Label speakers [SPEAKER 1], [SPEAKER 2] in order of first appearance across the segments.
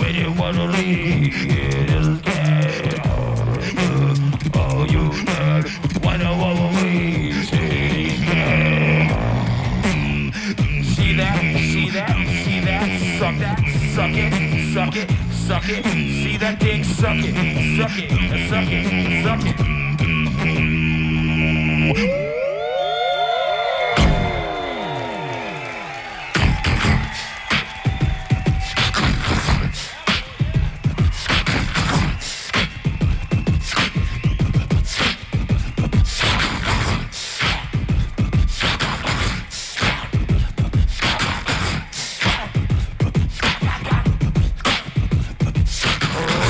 [SPEAKER 1] when you wanna leave, just get oh, you wanna me, see that, suck it, suck it, see that dick, suck it.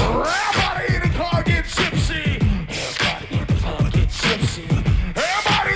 [SPEAKER 1] Everybody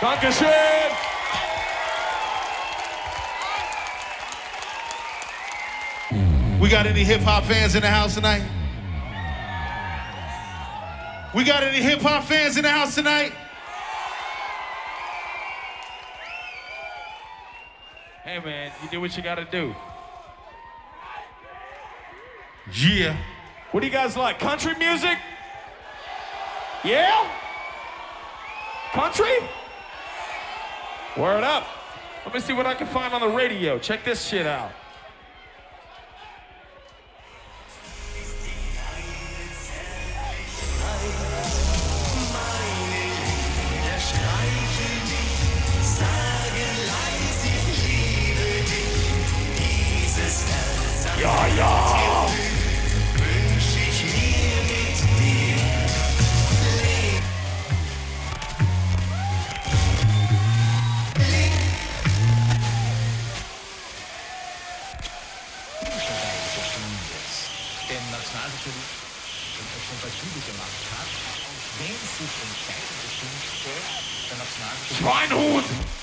[SPEAKER 2] Dankeschön.
[SPEAKER 1] We got any hip-hop fans in the house tonight? We got any hip-hop fans in the house tonight?
[SPEAKER 2] Hey man, you do what you gotta do.
[SPEAKER 1] Yeah.
[SPEAKER 2] What do you guys like? Country music? Yeah? Country? Word up. Let me see what I can find on the radio. Check this shit out. Ja, ja.
[SPEAKER 3] Den Nationalsozialismus schon bei Schule gemacht hat, wenn sich entscheidet, bestimmte der Nationalsozialismus.
[SPEAKER 2] Schweinhut!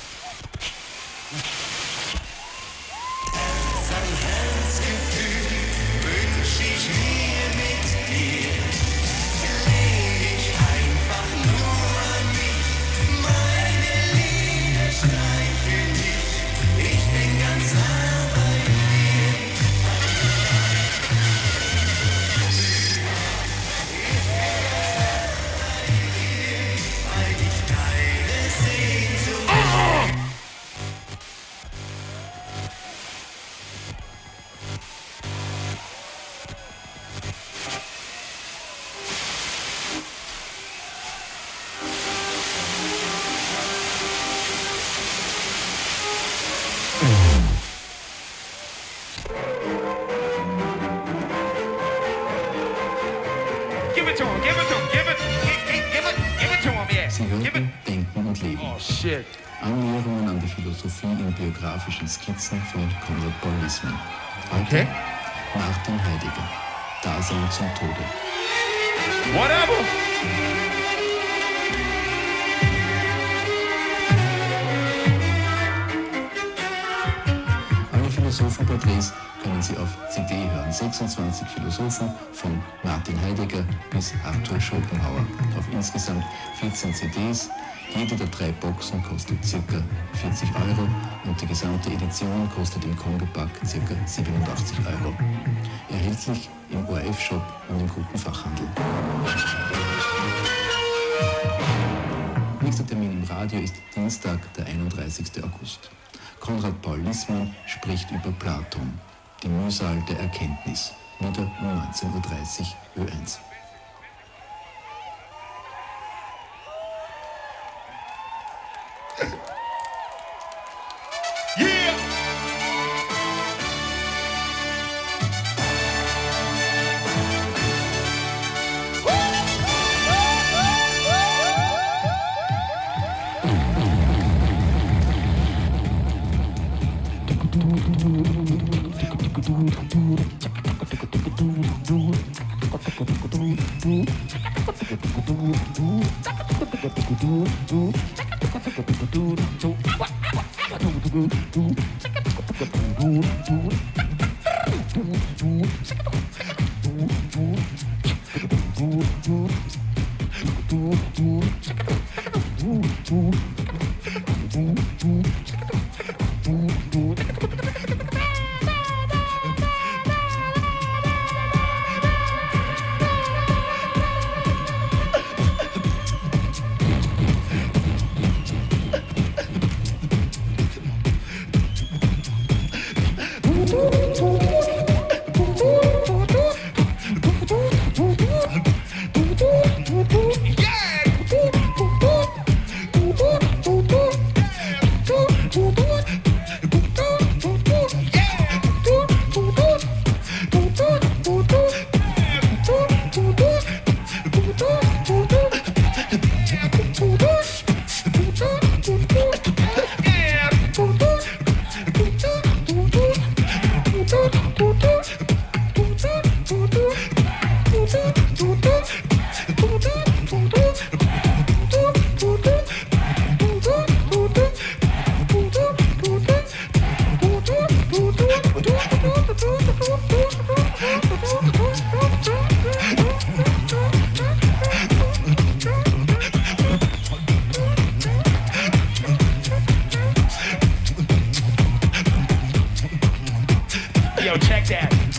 [SPEAKER 4] Sie hörten Denken und Leben.
[SPEAKER 2] Oh shit.
[SPEAKER 4] Annäherungen an die Philosophie in biografischen Skizzen von Konrad Paul Liessmann. Heute Martin Heidegger. Dasein zum Tode.
[SPEAKER 2] Whatever.
[SPEAKER 4] Alle Philosophenporträts können Sie auf CD hören. 26 Philosophen von Martin Heidegger bis Arthur Schopenhauer. Auf insgesamt 14 CDs. Jede der 3 Boxen kostet ca. 40 € und die gesamte Edition kostet im Kombipack ca. 87 €. Erhältlich im ORF-Shop und im guten Fachhandel. Nächster Termin im Radio ist Dienstag, der 31. August. Konrad Paul Liessmann spricht über Platon, die Mühsal der Erkenntnis. Wieder um 19:30 Uhr Ö1.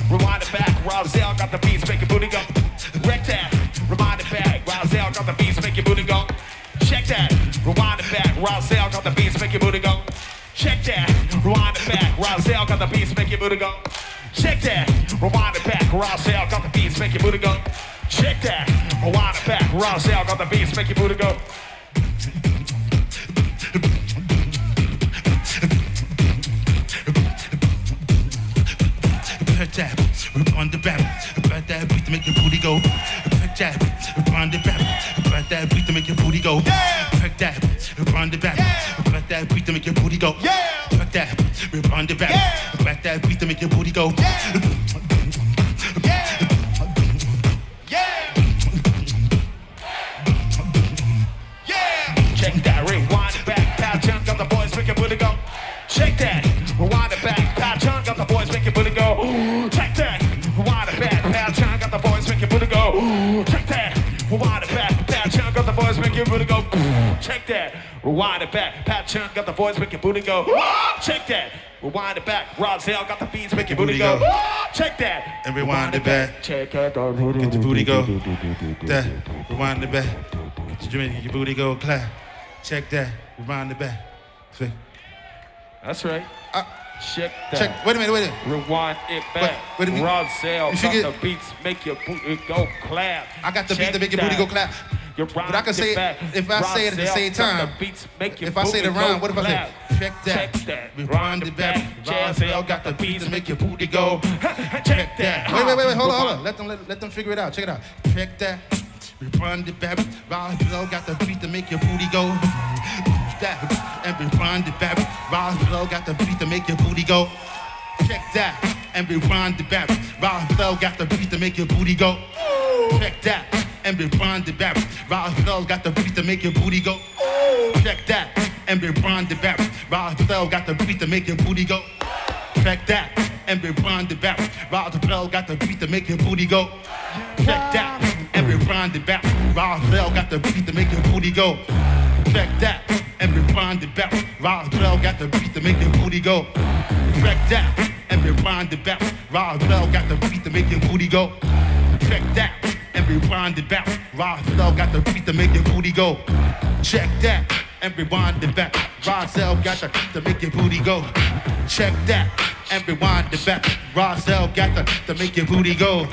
[SPEAKER 2] rewind it back. Rozelle got the beats, make your booty go. Wreck that, rewind it back. Rozelle got the beats, make your booty go. Check that, rewind it back. Rozelle got the beats, make your booty go. Check that, rewind it back. Rozelle got the beats, make your booty go. Check that, rewind it back. Rozelle got the beats, make your booty go. Check that, rewind it back. Rozelle got the beats, make your booty go.
[SPEAKER 1] Jab, on the back, about that beat to make your booty go. Jab, on the back, about that beat to make your booty go. Jab, on the back, about that beat to make your booty go. Jab, on the back, about that beat to make your booty go.
[SPEAKER 2] Check that, rewind it back. Pow Chunk got the boys, make your booty go. Check that, rewind it back. Pow Chunk got the boys, make your booty go. Check that, rewind it back. Pow Chunk got the boys, make your booty go. Check that, rewind it back. Pow Chunk got the boys, make your booty go. Check that, rewind it back. Pow Chunk got the boys, make your booty go. Check that, rewind it back. Rozelle got the beats, make your booty go. Check that,
[SPEAKER 1] And rewind it back.
[SPEAKER 2] Check that,
[SPEAKER 1] Get your booty go. That, rewind it back. Get your booty go. Clap. Check that. Rewind it back.
[SPEAKER 2] That's right. Check that.
[SPEAKER 1] Check. Wait a minute.
[SPEAKER 2] Rewind it back.
[SPEAKER 1] Wait a minute.
[SPEAKER 2] Rozelle
[SPEAKER 1] You
[SPEAKER 2] got
[SPEAKER 1] forget-
[SPEAKER 2] the beats, make your booty go clap.
[SPEAKER 1] I got the beat
[SPEAKER 2] Check
[SPEAKER 1] to make your booty
[SPEAKER 2] that.
[SPEAKER 1] go clap.
[SPEAKER 2] You
[SPEAKER 1] But I can say it, if I say it at the same time, if I say the rhyme, what if I say, check that, rewind it back, Rozelle got the beat to make your booty go. Check that. Wait, hold on. Let them figure it out. Check it out. Check that, rewind it back, Rozelle got the beat to make your booty go. That, and rewind it back, Rozelle got the beat to make your booty go. Check that, and rewind it back, Rozelle got the beat to make your booty go. Check that, and rewind it back, Rozelle got the beat to make your booty go. Check that, and rewind it back, Rozelle got the beat to make your booty go. Check that, and rewind it back, Rozelle got the beat to make your booty go. Check that, and rewind it back, Rozelle got the beat to make your booty go. Check that, and rewind it back, Rozelle got the beat to make your booty go. Check that, and rewind it back, Rozelle got the beat to make your booty go. Check that, and rewind it back, Rozelle got the beat to make your booty go. Check that, and rewind it back, Rozelle got the beat to make your booty go. Check that, and rewind it back, Rozelle got the beat to make your booty go.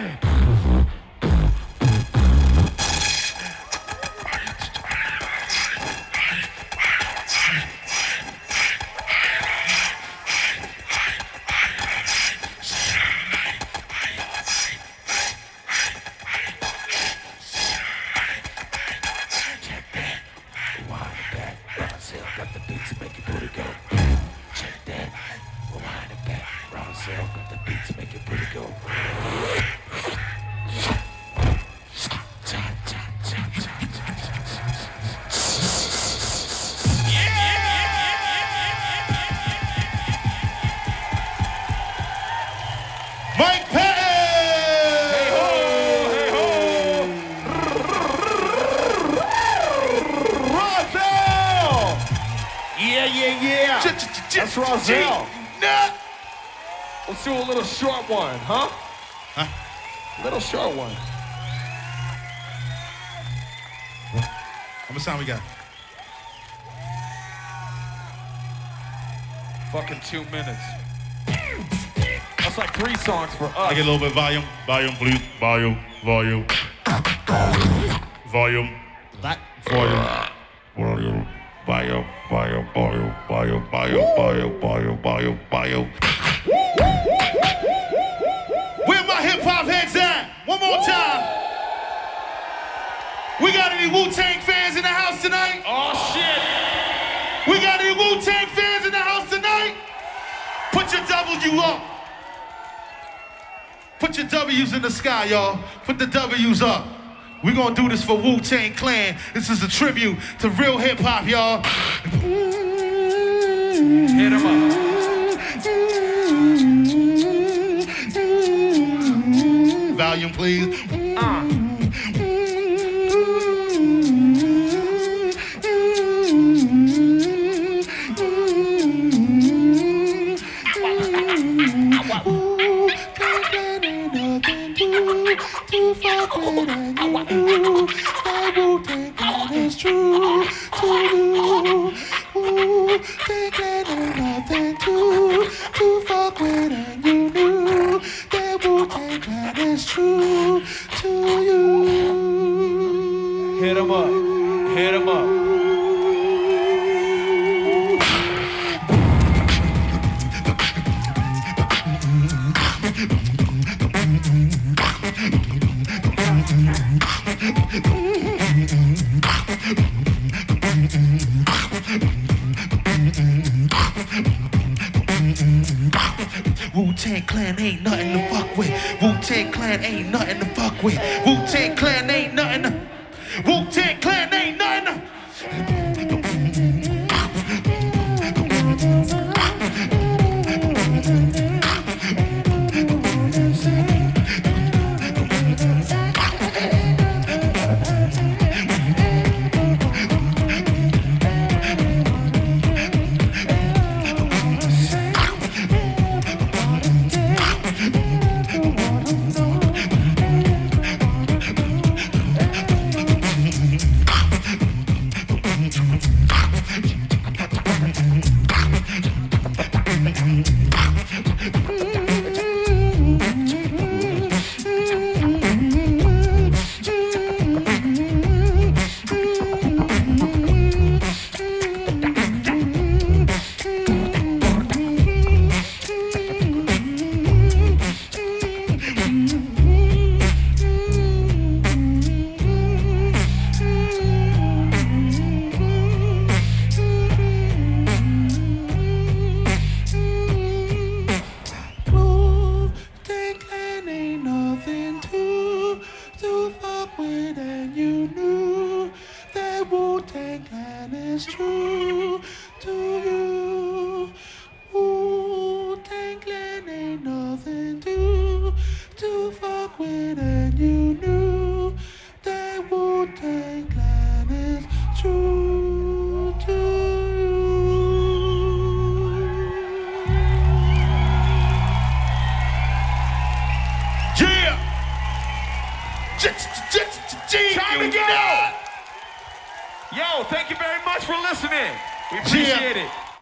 [SPEAKER 1] Mike Patton!
[SPEAKER 2] Hey ho, hey ho. Rozelle! Yeah. That's Rozelle. Let's do a little short one, huh? Little short one.
[SPEAKER 1] How much time we got?
[SPEAKER 2] Fucking 2 minutes. That's like 3 songs for us.
[SPEAKER 1] I get a little bit of volume. Volume, please. Volume. Volume. That. Volume. Where my hip hop heads at? One more time. We got any Wu-Tang fans in the house tonight?
[SPEAKER 2] Oh shit!
[SPEAKER 1] We got any Wu-Tang fans in the house tonight? Put your W up. Put your W's in the sky, y'all. Put the W's up. We're gonna do this for Wu-Tang Clan. This is a tribute to real hip hop, y'all.
[SPEAKER 2] Hit 'em up.
[SPEAKER 1] Volume, please. fuck with and you knew that Wu-Tang Clan is true to you. Wu-Tang Clan ain't nothing to fuck with and you knew that Wu-Tang Clan is true to you.
[SPEAKER 2] Hit 'em up. Hit 'em up.
[SPEAKER 1] Wu-Tang Clan ain't nothing to fuck with. Wu-Tang Clan ain't nothing to fuck with. Wu-Tang Clan ain't nothing to. Wu-Tang Clan ain't nothing to.
[SPEAKER 2] Time to get out! Yo, thank you very much for listening. We appreciate it.